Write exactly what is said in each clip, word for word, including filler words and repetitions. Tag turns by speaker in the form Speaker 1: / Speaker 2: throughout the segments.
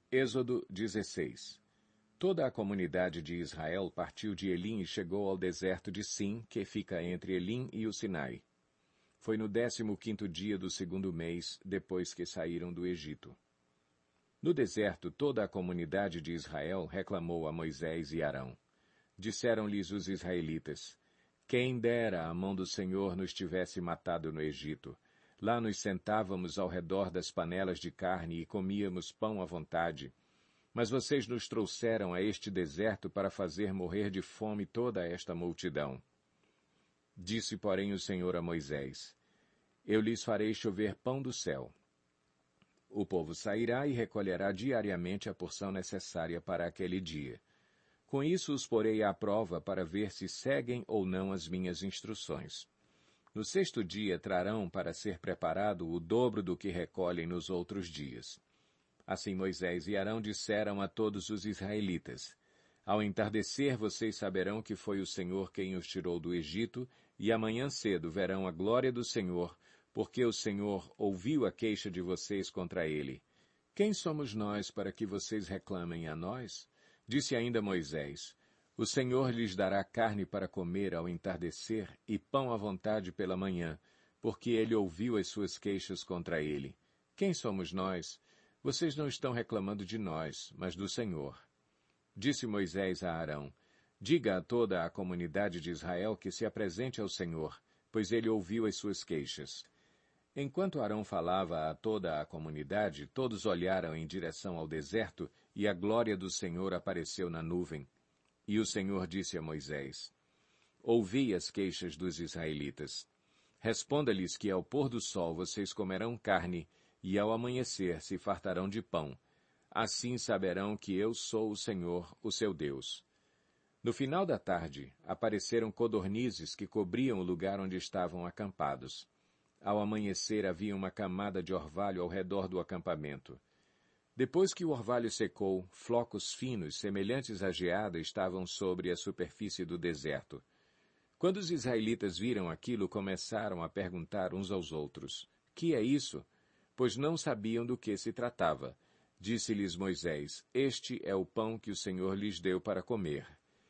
Speaker 1: Êxodo dezesseis. Toda a comunidade de Israel partiu de Elim e chegou ao deserto de Sim, que fica entre Elim e o Sinai. Foi no décimo quinto dia do segundo mês, depois que saíram do Egito. No deserto, toda a comunidade de Israel reclamou a Moisés e Arão. Disseram-lhes os israelitas: Quem dera a mão do Senhor nos tivesse matado no Egito. Lá nos sentávamos ao redor das panelas de carne e comíamos pão à vontade. Mas vocês nos trouxeram a este deserto para fazer morrer de fome toda esta multidão. Disse, porém, o Senhor a Moisés: Eu lhes farei chover pão do céu. O povo sairá e recolherá diariamente a porção necessária para aquele dia. Com isso os porei à prova para ver se seguem ou não as minhas instruções. No sexto dia trarão para ser preparado o dobro do que recolhem nos outros dias. Assim Moisés e Arão disseram a todos os israelitas: Ao entardecer vocês saberão que foi o Senhor quem os tirou do Egito, e amanhã cedo verão a glória do Senhor, porque o Senhor ouviu a queixa de vocês contra ele. Quem somos nós para que vocês reclamem a nós? Disse ainda Moisés: O Senhor lhes dará carne para comer ao entardecer e pão à vontade pela manhã, porque ele ouviu as suas queixas contra ele. Quem somos nós? Vocês não estão reclamando de nós, mas do Senhor. Disse Moisés a Arão: Diga a toda a comunidade de Israel que se apresente ao Senhor, pois ele ouviu as suas queixas. Enquanto Arão falava a toda a comunidade, todos olharam em direção ao deserto, e a glória do Senhor apareceu na nuvem. E o Senhor disse a Moisés: Ouvi as queixas dos israelitas. Responda-lhes que ao pôr do sol vocês comerão carne, e ao amanhecer se fartarão de pão. Assim saberão que eu sou o Senhor, o seu Deus. No final da tarde, apareceram codornizes que cobriam o lugar onde estavam acampados. Ao amanhecer havia uma camada de orvalho ao redor do acampamento. Depois que o orvalho secou, flocos finos, semelhantes à geada, estavam sobre a superfície do deserto. Quando os israelitas viram aquilo, começaram a perguntar uns aos outros: Que é isso? Pois não sabiam do que se tratava. Disse-lhes Moisés: Este é o pão que o Senhor lhes deu para comer.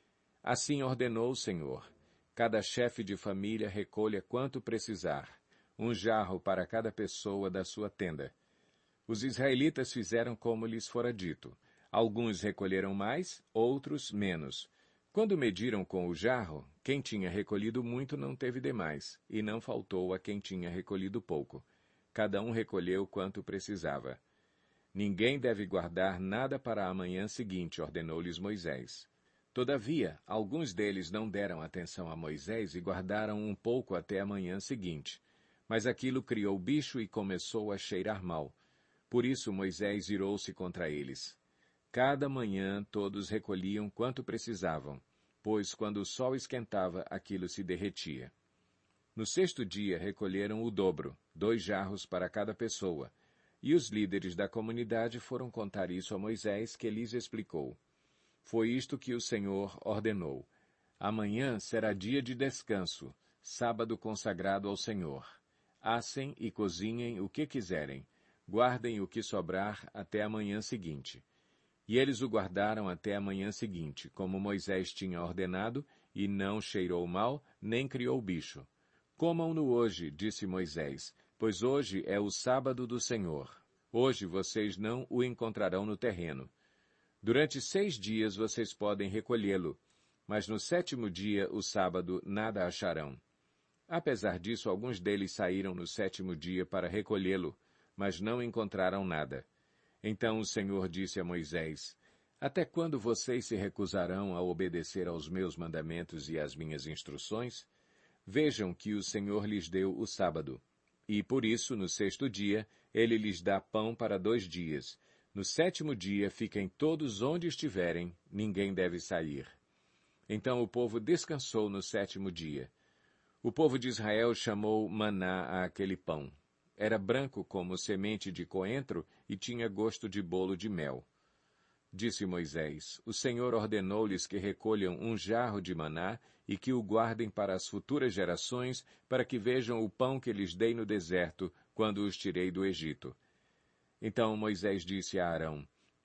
Speaker 1: Assim ordenou o Senhor: Cada chefe de família recolha quanto precisar, um jarro para cada pessoa da sua tenda. Os israelitas fizeram como lhes fora dito. Alguns recolheram mais, outros menos. Quando mediram com o jarro, quem tinha recolhido muito não teve demais, e não faltou a quem tinha recolhido pouco. Cada um recolheu quanto precisava. Ninguém deve guardar nada para a manhã seguinte, ordenou-lhes Moisés. Todavia, alguns deles não deram atenção a Moisés e guardaram um pouco até a manhã seguinte. Mas aquilo criou bicho e começou a cheirar mal. Por isso Moisés irou-se contra eles. Cada manhã todos recolhiam quanto precisavam, pois quando o sol esquentava, aquilo se derretia. No sexto dia recolheram o dobro, dois jarros para cada pessoa, e os líderes da comunidade foram contar isso a Moisés, que lhes explicou. Foi isto que o Senhor ordenou. Amanhã será dia de descanso, sábado consagrado ao Senhor. Assem e cozinhem o que quiserem. Guardem o que sobrar até a manhã seguinte. E eles o guardaram até a manhã seguinte, como Moisés tinha ordenado, e não cheirou mal, nem criou bicho. Comam-no hoje, disse Moisés, pois hoje é o sábado do Senhor. Hoje vocês não o encontrarão no terreno. Durante seis dias vocês podem recolhê-lo, mas no sétimo dia, o sábado, nada acharão. Apesar disso, alguns deles saíram no sétimo dia para recolhê-lo, mas não encontraram nada. Então o Senhor disse a Moisés: Até quando vocês se recusarão a obedecer aos meus mandamentos e às minhas instruções? Vejam que o Senhor lhes deu o sábado. E por isso, no sexto dia, ele lhes dá pão para dois dias. No sétimo dia, fiquem todos onde estiverem, ninguém deve sair. Então o povo descansou no sétimo dia. O povo de Israel chamou maná àquele pão. Era branco como semente de coentro e tinha gosto de bolo de mel. Disse Moisés: O Senhor ordenou-lhes que recolham um jarro de maná e que o guardem para as futuras gerações, para que vejam o pão que lhes dei no deserto, quando os tirei do Egito. Então Moisés disse a Arão: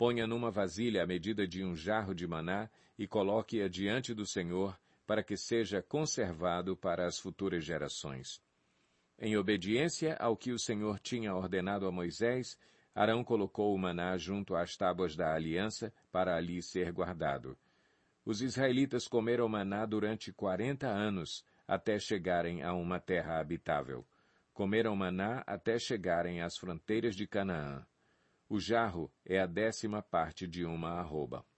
Speaker 1: Ponha numa vasilha a medida de um jarro de maná e coloque-a diante do Senhor, para que seja conservado para as futuras gerações. Em obediência ao que o Senhor tinha ordenado a Moisés, Arão colocou o maná junto às tábuas da aliança para ali ser guardado. Os israelitas comeram maná durante quarenta anos, até chegarem a uma terra habitável. Comeram maná até chegarem às fronteiras de Canaã. O jarro é a décima parte de uma arroba.